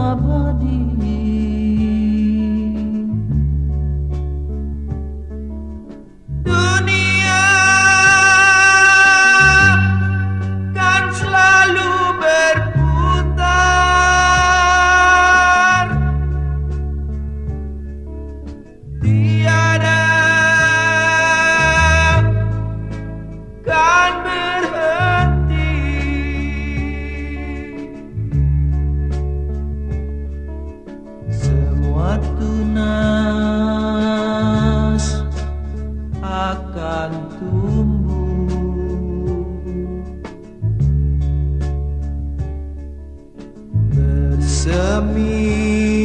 abadi. Dunia kan selalu berputar, tiada kan berhenti. Semua tunas akan tumbuh bersemi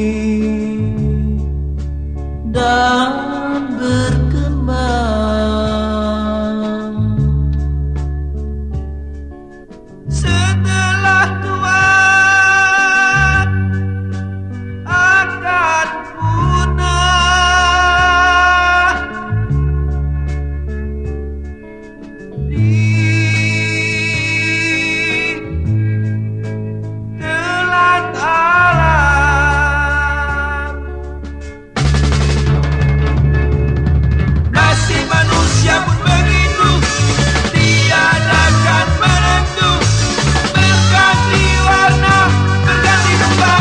dan berkembang. Setelah tua akan punah di telan alam. Nasib manusia pun begitu, tiada akan menentu, berganti warna, berganti rupa,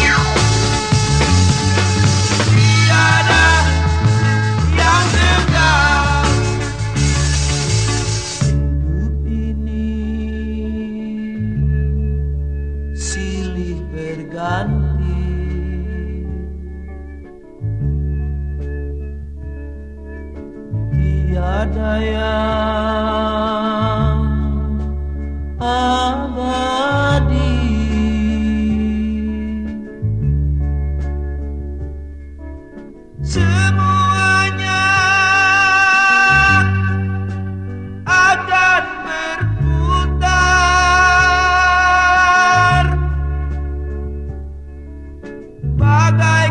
tiada yang kekal. Hidup ini silih berganti, tiada yang abadi. Semuanya akan berputar bagai